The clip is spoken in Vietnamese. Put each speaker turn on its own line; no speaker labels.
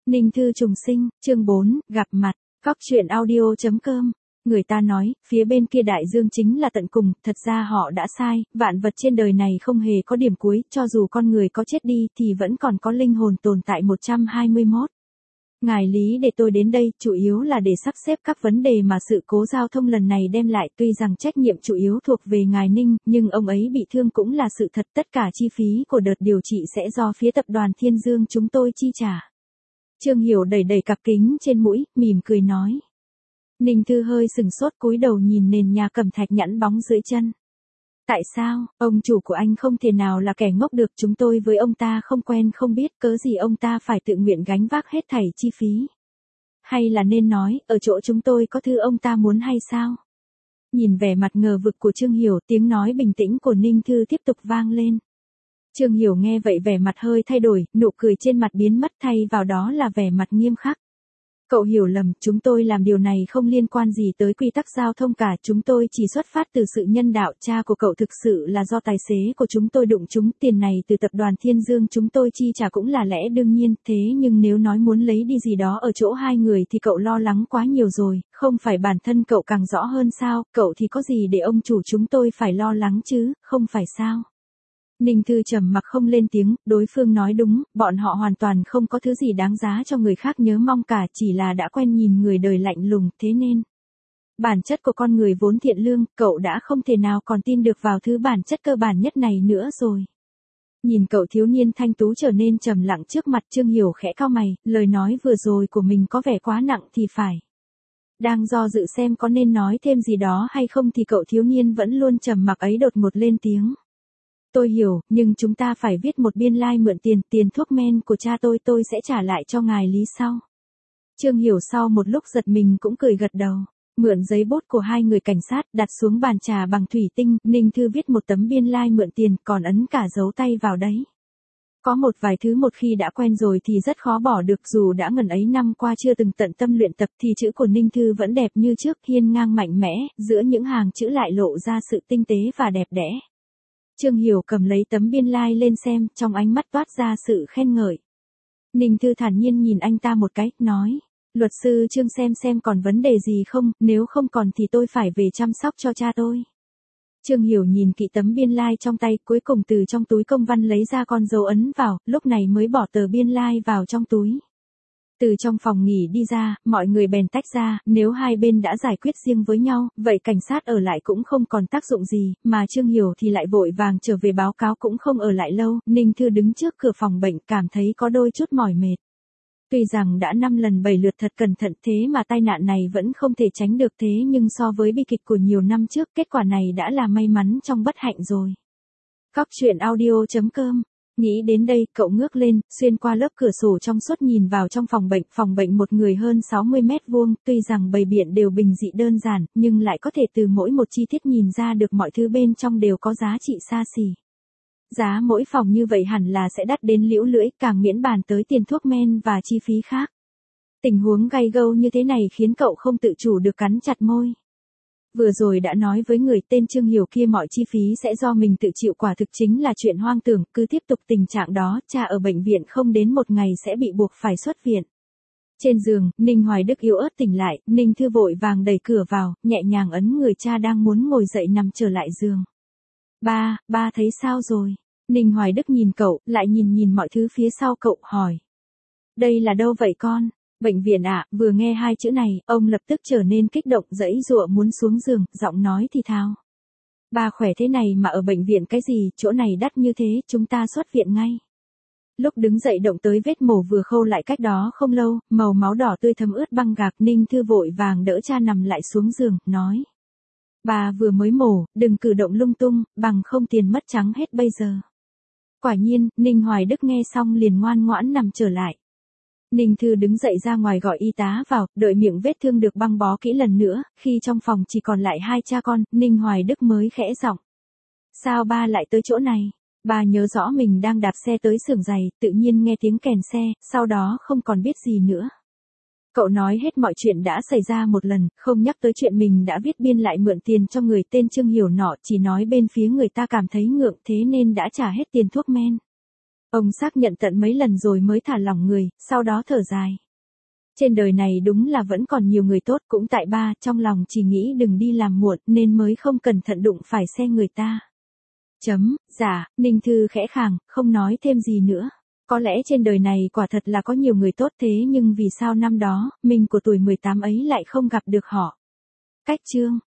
Ninh Thư trùng sinh, chương 4, gặp mặt, Cóc truyện audio.com. Người ta nói, phía bên kia đại dương chính là tận cùng, thật ra họ đã sai, vạn vật trên đời này không hề có điểm cuối, cho dù con người có chết đi thì vẫn còn có linh hồn tồn tại 121. Ngài lý để tôi đến đây, chủ yếu là để sắp xếp các vấn đề mà sự cố giao thông lần này đem lại, tuy rằng trách nhiệm chủ yếu thuộc về ngài Ninh, nhưng ông ấy bị thương cũng là sự thật, tất cả chi phí của đợt điều trị sẽ do phía tập đoàn Thiên Dương chúng tôi chi trả. Trương Hiểu đẩy đẩy cặp kính trên mũi, mỉm cười nói. Ninh Thư hơi sừng sốt cúi đầu nhìn nền nhà cẩm thạch nhẵn bóng dưới chân. Tại sao, ông chủ của anh không thể nào là kẻ ngốc được, chúng tôi với ông ta không quen không biết, cớ gì ông ta phải tự nguyện gánh vác hết thảy chi phí. Hay là nên nói, ở chỗ chúng tôi có thứ ông ta muốn hay sao? Nhìn vẻ mặt ngờ vực của Trương Hiểu, tiếng nói bình tĩnh của Ninh Thư tiếp tục vang lên. Trương Hiểu nghe vậy vẻ mặt hơi thay đổi, nụ cười trên mặt biến mất thay vào đó là vẻ mặt nghiêm khắc. Cậu hiểu lầm, chúng tôi làm điều này không liên quan gì tới quy tắc giao thông cả, chúng tôi chỉ xuất phát từ sự nhân đạo, cha của cậu thực sự là do tài xế của chúng tôi đụng trúng, tiền này từ tập đoàn Thiên Dương chúng tôi chi trả cũng là lẽ đương nhiên, thế nhưng nếu nói muốn lấy đi gì đó ở chỗ hai người thì cậu lo lắng quá nhiều rồi, không phải bản thân cậu càng rõ hơn sao, cậu thì có gì để ông chủ chúng tôi phải lo lắng chứ, không phải sao? Ninh Thư trầm mặc không lên tiếng, đối phương nói đúng, bọn họ hoàn toàn không có thứ gì đáng giá cho người khác nhớ mong cả, chỉ là đã quen nhìn người đời lạnh lùng, thế nên. Bản chất của con người vốn thiện lương, cậu đã không thể nào còn tin được vào thứ bản chất cơ bản nhất này nữa rồi. Nhìn cậu thiếu niên thanh tú trở nên trầm lặng trước mặt Trương Hiểu khẽ cau mày, lời nói vừa rồi của mình có vẻ quá nặng thì phải. Đang do dự xem có nên nói thêm gì đó hay không thì cậu thiếu niên vẫn luôn trầm mặc ấy đột ngột lên tiếng. Tôi hiểu, nhưng chúng ta phải viết một biên lai mượn tiền thuốc men của cha tôi sẽ trả lại cho ngài lý sau. Trương Hiểu sau một lúc giật mình cũng cười gật đầu. Mượn giấy bút của hai người cảnh sát đặt xuống bàn trà bằng thủy tinh, Ninh Thư viết một tấm biên lai mượn tiền còn ấn cả dấu tay vào đấy. Có một vài thứ một khi đã quen rồi thì rất khó bỏ được, dù đã ngần ấy năm qua chưa từng tận tâm luyện tập thì chữ của Ninh Thư vẫn đẹp như trước, hiên ngang mạnh mẽ, giữa những hàng chữ lại lộ ra sự tinh tế và đẹp đẽ. Trương Hiểu cầm lấy tấm biên lai lên xem, trong ánh mắt toát ra sự khen ngợi. Ninh Thư thản nhiên nhìn anh ta một cái, nói. Luật sư Trương xem còn vấn đề gì không, nếu không còn thì tôi phải về chăm sóc cho cha tôi. Trương Hiểu nhìn kỹ tấm biên lai trong tay, cuối cùng từ trong túi công văn lấy ra con dấu ấn vào, lúc này mới bỏ tờ biên lai vào trong túi. Từ trong phòng nghỉ đi ra, mọi người bèn tách ra, nếu hai bên đã giải quyết riêng với nhau, vậy cảnh sát ở lại cũng không còn tác dụng gì, mà Trương Hiểu thì lại vội vàng trở về báo cáo cũng không ở lại lâu, Ninh Thư đứng trước cửa phòng bệnh cảm thấy có đôi chút mỏi mệt. Tuy rằng đã 5 lần 7 lượt thật cẩn thận thế mà tai nạn này vẫn không thể tránh được, thế nhưng so với bi kịch của nhiều năm trước, kết quả này đã là may mắn trong bất hạnh rồi. Cóc truyện audio.com. Nghĩ đến đây, cậu ngước lên, xuyên qua lớp cửa sổ trong suốt nhìn vào trong phòng bệnh một người hơn 60 mét vuông, tuy rằng bày biện đều bình dị đơn giản, nhưng lại có thể từ mỗi một chi tiết nhìn ra được mọi thứ bên trong đều có giá trị xa xỉ. Giá mỗi phòng như vậy hẳn là sẽ đắt đến liễu lưỡi, càng miễn bàn tới tiền thuốc men và chi phí khác. Tình huống gay gâu như thế này khiến cậu không tự chủ được cắn chặt môi. Vừa rồi đã nói với người tên Trương Hiểu kia mọi chi phí sẽ do mình tự chịu, quả thực chính là chuyện hoang tưởng, cứ tiếp tục tình trạng đó, cha ở bệnh viện không đến một ngày sẽ bị buộc phải xuất viện. Trên giường, Ninh Hoài Đức yếu ớt tỉnh lại, Ninh Thư vội vàng đẩy cửa vào, nhẹ nhàng ấn người cha đang muốn ngồi dậy nằm trở lại giường. Ba thấy sao rồi? Ninh Hoài Đức nhìn cậu, lại nhìn mọi thứ phía sau cậu, hỏi. Đây là đâu vậy con? Bệnh viện ạ, vừa nghe hai chữ này, ông lập tức trở nên kích động, giãy giụa muốn xuống giường, giọng nói thì thào. Ba khỏe thế này mà ở bệnh viện cái gì, chỗ này đắt như thế, chúng ta xuất viện ngay. Lúc đứng dậy động tới vết mổ vừa khâu lại cách đó không lâu, màu máu đỏ tươi thấm ướt băng gạc, Ninh Thư vội vàng đỡ cha nằm lại xuống giường, nói. Bà vừa mới mổ, đừng cử động lung tung, bằng không tiền mất trắng hết bây giờ. Quả nhiên, Ninh Hoài Đức nghe xong liền ngoan ngoãn nằm trở lại. Ninh Thư đứng dậy ra ngoài gọi y tá vào, đợi miệng vết thương được băng bó kỹ lần nữa, khi trong phòng chỉ còn lại hai cha con, Ninh Hoài Đức mới khẽ giọng. Sao ba lại tới chỗ này? Ba nhớ rõ mình đang đạp xe tới xưởng giày, tự nhiên nghe tiếng kèn xe, sau đó không còn biết gì nữa. Cậu nói hết mọi chuyện đã xảy ra một lần, không nhắc tới chuyện mình đã viết biên lại mượn tiền cho người tên Trương Hiểu nọ, chỉ nói bên phía người ta cảm thấy ngượng thế nên đã trả hết tiền thuốc men. Ông xác nhận tận mấy lần rồi mới thả lỏng người, sau đó thở dài. Trên đời này đúng là vẫn còn nhiều người tốt, cũng tại ba, trong lòng chỉ nghĩ đừng đi làm muộn nên mới không cẩn thận đụng phải xe người ta. Dạ, Ninh Thư khẽ khàng, không nói thêm gì nữa. Có lẽ trên đời này quả thật là có nhiều người tốt thế nhưng vì sao năm đó, mình của tuổi 18 ấy lại không gặp được họ. Cách chương